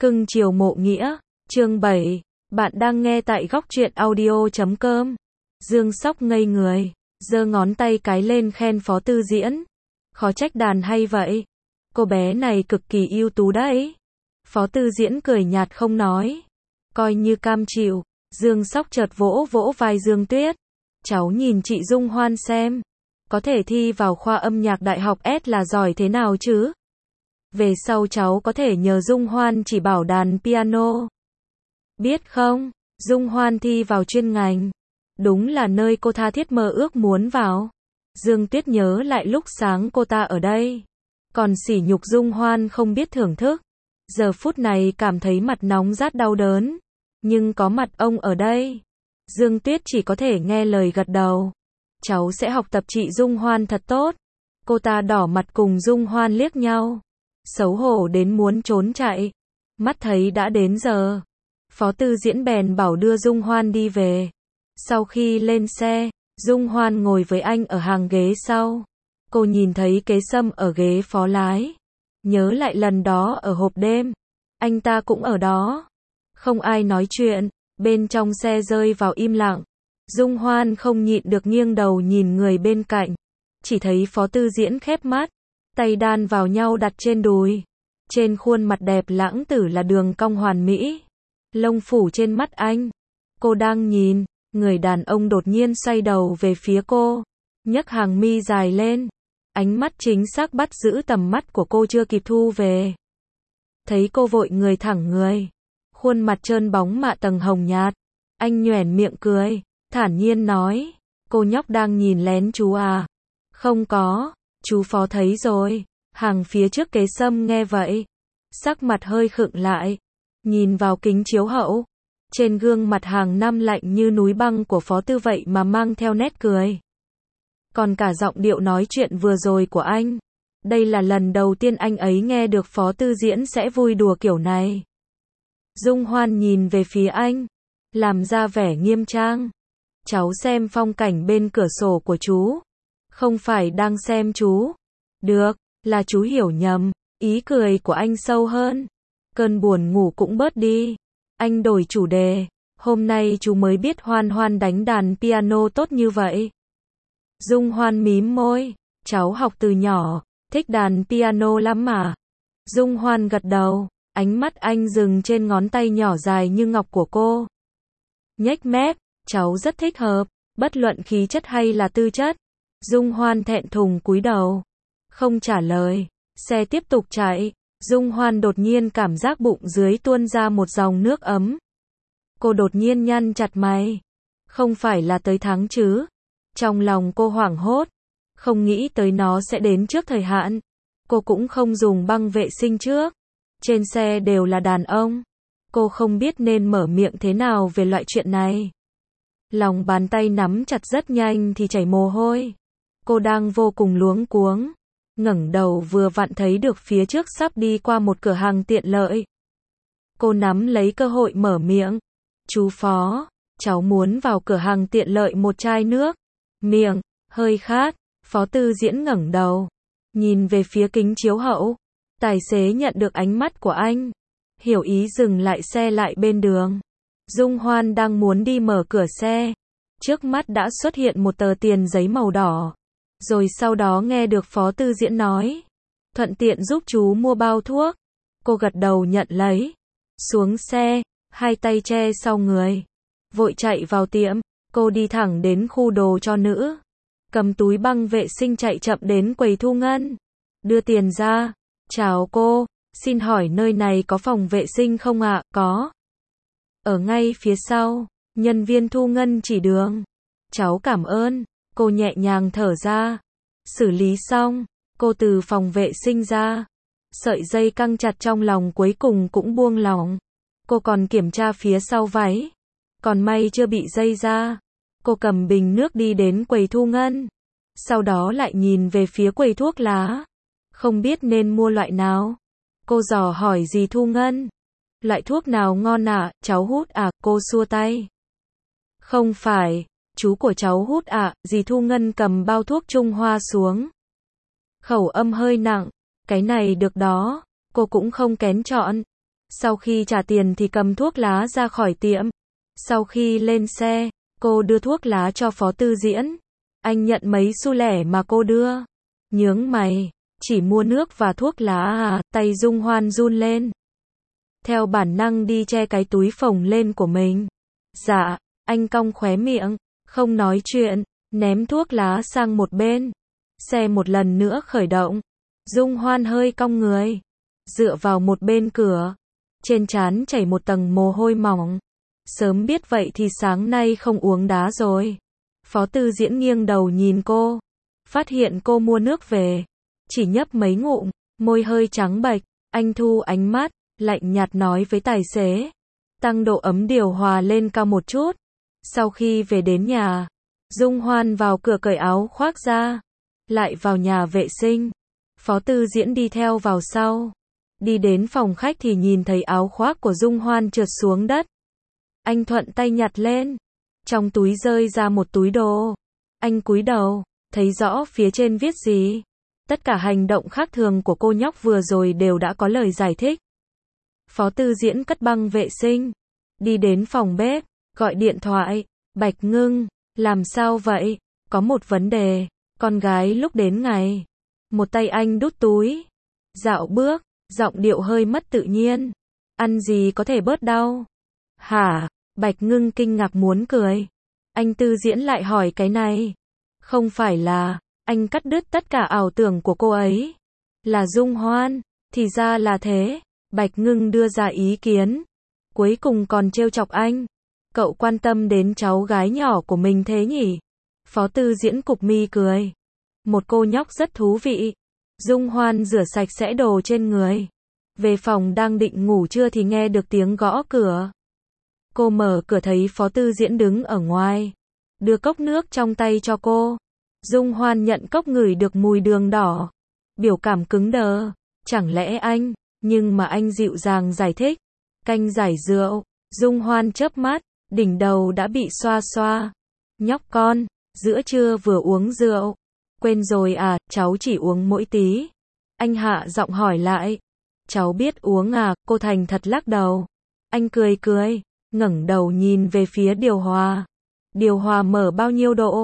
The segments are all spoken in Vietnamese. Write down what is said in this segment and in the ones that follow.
Cưng chiều mộ nghĩa, chương 7, bạn đang nghe tại góc truyện audio.com. Dương Sóc ngây người, giơ ngón tay cái lên khen Phó Tư Diễn. Khó trách đàn hay vậy. Cô bé này cực kỳ ưu tú đấy. Phó Tư Diễn cười nhạt không nói. Coi như cam chịu, Dương Sóc chợt vỗ vỗ vai Dương Tuyết. Cháu nhìn chị Dung Hoan xem. Có thể thi vào khoa âm nhạc đại học S là giỏi thế nào chứ? Về sau cháu có thể nhờ Dung Hoan chỉ bảo đàn piano. Biết không, Dung Hoan thi vào chuyên ngành. Đúng là nơi cô tha thiết mơ ước muốn vào. Dương Tuyết nhớ lại lúc sáng cô ta ở đây. Còn sỉ nhục Dung Hoan không biết thưởng thức. Giờ phút này cảm thấy mặt nóng rát đau đớn. Nhưng có mặt ông ở đây. Dương Tuyết chỉ có thể nghe lời gật đầu. Cháu sẽ học tập chị Dung Hoan thật tốt. Cô ta đỏ mặt cùng Dung Hoan liếc nhau. Xấu hổ đến muốn trốn chạy. Mắt thấy đã đến giờ. Phó Tư Diễn bèn bảo đưa Dung Hoan đi về. Sau khi lên xe, Dung Hoan ngồi với anh ở hàng ghế sau. Cô nhìn thấy Kế Sâm ở ghế phó lái. Nhớ lại lần đó ở hộp đêm. Anh ta cũng ở đó. Không ai nói chuyện. Bên trong xe rơi vào im lặng. Dung Hoan không nhịn được nghiêng đầu nhìn người bên cạnh. Chỉ thấy Phó Tư Diễn khép mắt. Tay đan vào nhau đặt trên đùi. Trên khuôn mặt đẹp lãng tử là đường cong hoàn mỹ. Lông phủ trên mắt anh. Cô đang nhìn. Người đàn ông đột nhiên xoay đầu về phía cô. Nhấc hàng mi dài lên. Ánh mắt chính xác bắt giữ tầm mắt của cô chưa kịp thu về. Thấy cô vội người thẳng người. Khuôn mặt trơn bóng mạ tầng hồng nhạt. Anh nhoẻn miệng cười. Thản nhiên nói. Cô nhóc đang nhìn lén chú à? Không có. Chú Phó thấy rồi. Hàng phía trước Kế Sâm nghe vậy. Sắc mặt hơi khựng lại. Nhìn vào kính chiếu hậu. Trên gương mặt hàng năm lạnh như núi băng của Phó Tư vậy mà mang theo nét cười. Còn cả giọng điệu nói chuyện vừa rồi của anh. Đây là lần đầu tiên anh ấy nghe được Phó Tư Diễn sẽ vui đùa kiểu này. Dung Hoan nhìn về phía anh. Làm ra vẻ nghiêm trang. Cháu xem phong cảnh bên cửa sổ của chú. Không phải đang xem chú. Được, là chú hiểu nhầm. Ý cười của anh sâu hơn. Cơn buồn ngủ cũng bớt đi. Anh đổi chủ đề. Hôm nay chú mới biết Hoan Hoan đánh đàn piano tốt như vậy. Dung Hoan mím môi. Cháu học từ nhỏ. Thích đàn piano lắm mà. Dung Hoan gật đầu. Ánh mắt anh dừng trên ngón tay nhỏ dài như ngọc của cô. Nhếch mép. Cháu rất thích hợp. Bất luận khí chất hay là tư chất. Dung Hoan thẹn thùng cúi đầu. Không trả lời. Xe tiếp tục chạy. Dung Hoan đột nhiên cảm giác bụng dưới tuôn ra một dòng nước ấm. Cô đột nhiên nhăn chặt mày. Không phải là tới tháng chứ? Trong lòng cô hoảng hốt. Không nghĩ tới nó sẽ đến trước thời hạn. Cô cũng không dùng băng vệ sinh trước. Trên xe đều là đàn ông. Cô không biết nên mở miệng thế nào về loại chuyện này. Lòng bàn tay nắm chặt rất nhanh thì chảy mồ hôi. Cô đang vô cùng luống cuống. Ngẩng đầu vừa vặn thấy được phía trước sắp đi qua một cửa hàng tiện lợi. Cô nắm lấy cơ hội mở miệng. Chú Phó, cháu muốn vào cửa hàng tiện lợi một chai nước. Miệng, hơi khát. Phó Tư Diễn ngẩng đầu. Nhìn về phía kính chiếu hậu. Tài xế nhận được ánh mắt của anh. Hiểu ý dừng lại xe lại bên đường. Dung Hoan đang muốn đi mở cửa xe. Trước mắt đã xuất hiện một tờ tiền giấy màu đỏ. Rồi sau đó nghe được Phó Tư Diễn nói. Thuận tiện giúp chú mua bao thuốc. Cô gật đầu nhận lấy. Xuống xe, hai tay che sau người. Vội chạy vào tiệm. Cô đi thẳng đến khu đồ cho nữ. Cầm túi băng vệ sinh chạy chậm đến quầy thu ngân. Đưa tiền ra. Chào cô, xin hỏi nơi này có phòng vệ sinh không ạ? Có. Ở ngay phía sau. Nhân viên thu ngân chỉ đường. Cháu cảm ơn. Cô nhẹ nhàng thở ra. Xử lý xong, cô từ phòng vệ sinh ra. Sợi dây căng chặt trong lòng cuối cùng cũng buông lỏng. Cô còn kiểm tra phía sau váy. Còn may chưa bị dây ra. Cô cầm bình nước đi đến quầy thu ngân. Sau đó lại nhìn về phía quầy thuốc lá. Không biết nên mua loại nào. Cô dò hỏi dì thu ngân. Loại thuốc nào ngon ạ? Cháu hút à? Cô xua tay. Không phải. Chú của cháu hút ạ. Dì thu ngân cầm bao thuốc Trung Hoa xuống. Khẩu âm hơi nặng. Cái này được đó. Cô cũng không kén chọn. Sau khi trả tiền thì cầm thuốc lá ra khỏi tiệm. Sau khi lên xe, cô đưa thuốc lá cho Phó Tư Diễn. Anh nhận mấy xu lẻ mà cô đưa. Nhướng mày, chỉ mua nước và thuốc lá à? Tay Dung Hoan run lên. Theo bản năng đi che cái túi phồng lên của mình. Dạ, anh cong khóe miệng, không nói chuyện, ném thuốc lá sang một bên. Xe một lần nữa khởi động. Dung Hoan hơi cong người, dựa vào một bên cửa. Trên trán chảy một tầng mồ hôi mỏng. Sớm biết vậy thì sáng nay không uống đá rồi. Phó Tư Diễn nghiêng đầu nhìn cô. Phát hiện cô mua nước về. Chỉ nhấp mấy ngụm, môi hơi trắng bệch. Anh thu ánh mắt, lạnh nhạt nói với tài xế. Tăng độ ấm điều hòa lên cao một chút. Sau khi về đến nhà, Dung Hoan vào cửa cởi áo khoác ra. Lại vào nhà vệ sinh. Phó Tư Diễn đi theo vào sau. Đi đến phòng khách thì nhìn thấy áo khoác của Dung Hoan trượt xuống đất. Anh thuận tay nhặt lên. Trong túi rơi ra một túi đồ. Anh cúi đầu, thấy rõ phía trên viết gì. Tất cả hành động khác thường của cô nhóc vừa rồi đều đã có lời giải thích. Phó Tư Diễn cất băng vệ sinh. Đi đến phòng bếp, gọi điện thoại. Bạch Ngưng, làm sao vậy? Có một vấn đề. Con gái lúc đến ngày. Một tay anh đút túi. Dạo bước, giọng điệu hơi mất tự nhiên. Ăn gì có thể bớt đau? Hả? Bạch Ngưng kinh ngạc muốn cười. Anh Tư Diễn lại hỏi cái này. Không phải là, anh cắt đứt tất cả ảo tưởng của cô ấy. Là Dung Hoan, thì ra là thế. Bạch Ngưng đưa ra ý kiến. Cuối cùng còn trêu chọc anh. Cậu quan tâm đến cháu gái nhỏ của mình thế nhỉ? Phó Tư Diễn cụp mi cười. Một cô nhóc rất thú vị. Dung Hoan rửa sạch sẽ đồ trên người. Về phòng đang định ngủ trưa thì nghe được tiếng gõ cửa. Cô mở cửa thấy Phó Tư Diễn đứng ở ngoài. Đưa cốc nước trong tay cho cô. Dung Hoan nhận cốc ngửi được mùi đường đỏ. Biểu cảm cứng đờ. Chẳng lẽ anh, nhưng mà anh dịu dàng giải thích. Canh giải rượu. Dung Hoan chớp mắt, đỉnh đầu đã bị xoa xoa. Nhóc con, giữa trưa vừa uống rượu. Quên rồi à, cháu chỉ uống mỗi tí. Anh hạ giọng hỏi lại. Cháu biết uống à, cô thành thật lắc đầu. Anh cười cười, ngẩng đầu nhìn về phía điều hòa. Điều hòa mở bao nhiêu độ?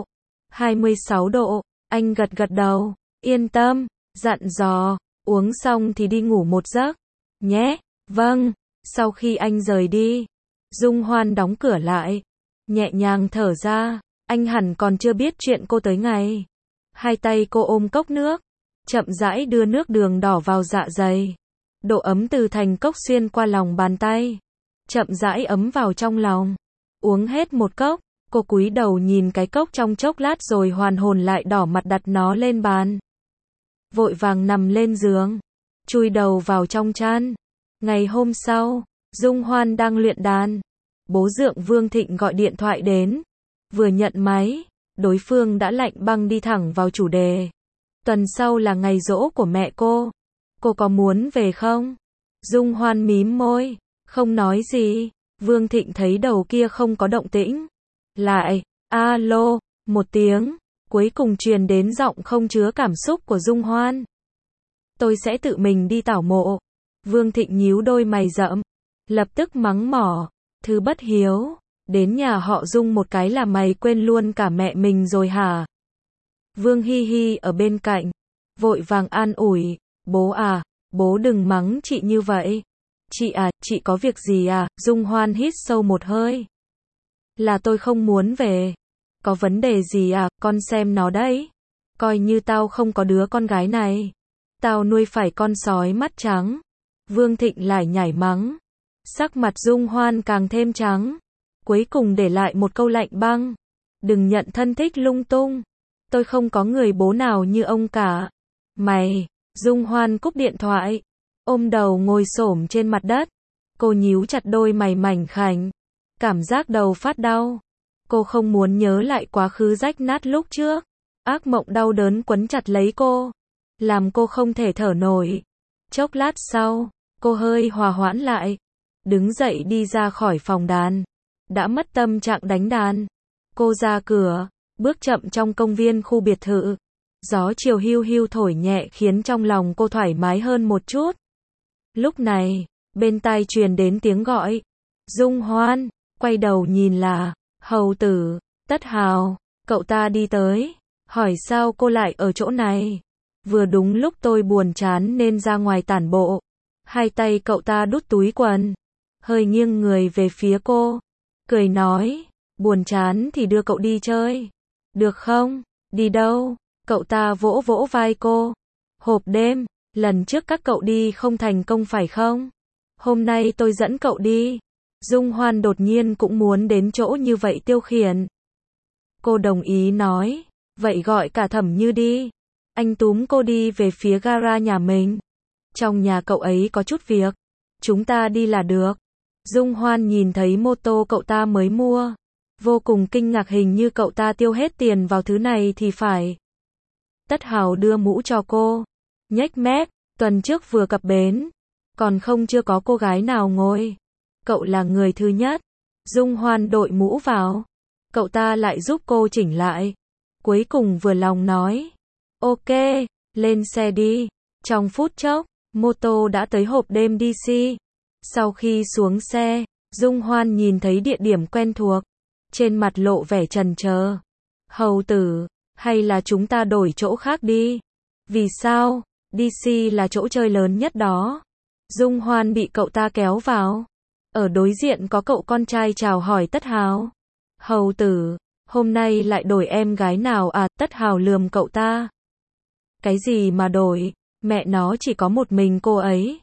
26 độ. Anh gật gật đầu. Yên tâm, dặn dò. Uống xong thì đi ngủ một giấc. Nhé, vâng. Sau khi anh rời đi, Dung Hoan đóng cửa lại. Nhẹ nhàng thở ra. Anh hẳn còn chưa biết chuyện cô tới ngày. Hai tay cô ôm cốc nước. Chậm rãi đưa nước đường đỏ vào dạ dày. Độ ấm từ thành cốc xuyên qua lòng bàn tay. Chậm rãi ấm vào trong lòng. Uống hết một cốc. Cô cúi đầu nhìn cái cốc trong chốc lát rồi hoàn hồn lại đỏ mặt đặt nó lên bàn. Vội vàng nằm lên giường. Chui đầu vào trong chăn. Ngày hôm sau, Dung Hoan đang luyện đàn. Bố Dượng Vương Thịnh gọi điện thoại đến. Vừa nhận máy, đối phương đã lạnh băng đi thẳng vào chủ đề. Tuần sau là ngày giỗ của mẹ cô. Cô có muốn về không? Dung Hoan mím môi, không nói gì. Vương Thịnh thấy đầu kia không có động tĩnh. Lại, alo, một tiếng. Cuối cùng truyền đến giọng không chứa cảm xúc của Dung Hoan. Tôi sẽ tự mình đi tảo mộ. Vương Thịnh nhíu đôi mày rậm. Lập tức mắng mỏ. Thứ bất hiếu. Đến nhà họ Dung một cái là mày quên luôn cả mẹ mình rồi hả? Vương Hi Hi ở bên cạnh. Vội vàng an ủi. Bố à, bố đừng mắng chị như vậy. Chị à, chị có việc gì à? Dung Hoan hít sâu một hơi. Là tôi không muốn về. Có vấn đề gì à? Con xem nó đấy. Coi như tao không có đứa con gái này. Tao nuôi phải con sói mắt trắng. Vương Thịnh lại nhảy mắng. Sắc mặt Dung Hoan càng thêm trắng. Cuối cùng để lại một câu lạnh băng. Đừng nhận thân thích lung tung. Tôi không có người bố nào như ông cả. Mày, Dung Hoan cúp điện thoại. Ôm đầu ngồi xổm trên mặt đất. Cô nhíu chặt đôi mày mảnh khảnh. Cảm giác đầu phát đau. Cô không muốn nhớ lại quá khứ rách nát lúc trước. Ác mộng đau đớn quấn chặt lấy cô. Làm cô không thể thở nổi. Chốc lát sau, cô hơi hòa hoãn lại. Đứng dậy đi ra khỏi phòng đàn. Đã mất tâm trạng đánh đàn. Cô ra cửa, bước chậm trong công viên khu biệt thự. Gió chiều hiu hiu thổi nhẹ khiến trong lòng cô thoải mái hơn một chút. Lúc này, Bên tai truyền đến tiếng gọi. Dung Hoan, quay đầu nhìn là, hầu tử, Tất Hào, cậu ta đi tới, hỏi sao cô lại ở chỗ này. Vừa đúng lúc tôi buồn chán nên ra ngoài tản bộ. Hai tay cậu ta đút túi quần, hơi nghiêng người về phía cô, cười nói, buồn chán thì đưa cậu đi chơi. Được không? Đi đâu? Cậu ta vỗ vỗ vai cô. Hộp đêm, lần trước các cậu đi không thành công phải không? Hôm nay tôi dẫn cậu đi. Dung Hoan đột nhiên cũng muốn đến chỗ như vậy tiêu khiển. Cô đồng ý nói, vậy gọi cả Thẩm Như đi. Anh túm cô đi về phía gara nhà mình. Trong nhà cậu ấy có chút việc, chúng ta đi là được. Dung Hoan nhìn thấy mô tô cậu ta mới mua, vô cùng kinh ngạc, hình như cậu ta tiêu hết tiền vào thứ này thì phải. Tất Hào đưa mũ cho cô, nhếch mép, tuần trước vừa cập bến, còn chưa có cô gái nào ngồi. Cậu là người thứ nhất. Dung Hoan đội mũ vào, cậu ta lại giúp cô chỉnh lại. Cuối cùng vừa lòng nói, ok, lên xe đi. Trong phút chốc, mô tô đã tới hộp đêm DC. Sau khi xuống xe, Dung Hoan nhìn thấy địa điểm quen thuộc, trên mặt lộ vẻ chần chờ. Hầu tử, hay là chúng ta đổi chỗ khác đi? Vì sao? DC là chỗ chơi lớn nhất đó. Dung Hoan bị cậu ta kéo vào. Ở đối diện có cậu con trai chào hỏi Tất Hào. Hầu tử, hôm nay lại đổi em gái nào à? Tất Hào lườm cậu ta. Cái gì mà đổi, mẹ nó chỉ có một mình cô ấy.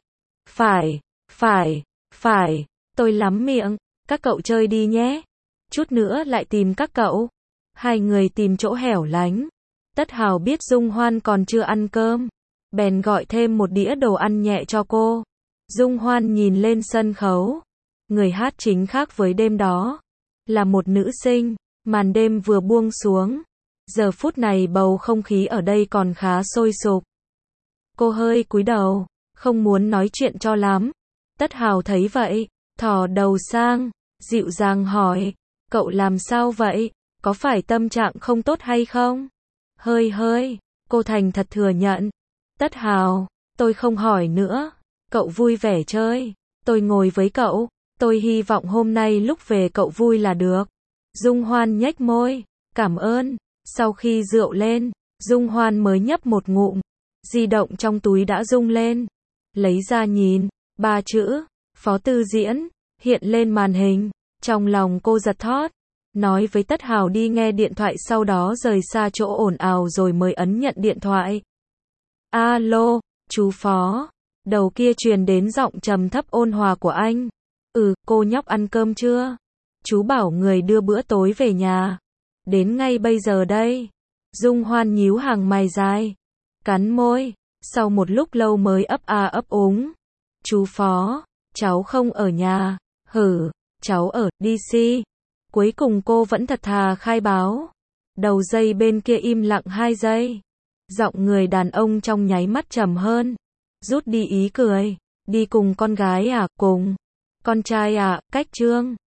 Phải, tôi lắm miệng, các cậu chơi đi nhé. Chút nữa lại tìm các cậu. Hai người tìm chỗ hẻo lánh. Tất Hào biết Dung Hoan còn chưa ăn cơm, bèn gọi thêm một đĩa đồ ăn nhẹ cho cô. Dung Hoan nhìn lên sân khấu. Người hát chính khác với đêm đó, là một nữ sinh. Màn đêm vừa buông xuống. Giờ phút này bầu không khí ở đây còn khá sôi sục. Cô hơi cúi đầu, không muốn nói chuyện cho lắm. Tất Hào thấy vậy, thò đầu sang, dịu dàng hỏi, cậu làm sao vậy? Có phải tâm trạng không tốt hay không? Hơi, cô thành thật thừa nhận. Tất Hào, tôi không hỏi nữa. Cậu vui vẻ chơi, tôi ngồi với cậu. Tôi hy vọng hôm nay lúc về cậu vui là được. Dung Hoan nhếch môi, cảm ơn. Sau khi rượu lên, Dung Hoan mới nhấp một ngụm. Di động trong túi đã rung lên. Lấy ra nhìn, 3 chữ, Phó Tư Diễn, hiện lên màn hình. Trong lòng cô giật thót. Nói với Tất Hào đi nghe điện thoại, sau đó rời xa chỗ ồn ào rồi mới ấn nhận điện thoại. Alo, chú Phó. Đầu kia truyền đến giọng trầm thấp ôn hòa của anh. Cô nhóc ăn cơm chưa? Chú bảo người đưa bữa tối về nhà. Đến ngay bây giờ đây. Dung Hoan nhíu hàng mày dài, cắn môi, sau một lúc lâu mới ấp úng. Chú Phó, cháu không ở nhà. Cháu ở DC. Cuối cùng cô vẫn thật thà khai báo. Đầu dây bên kia im lặng 2 giây. Giọng người đàn ông trong nháy mắt trầm hơn, rút đi ý cười. Đi cùng con gái à? Cùng con trai à? Cách Trương.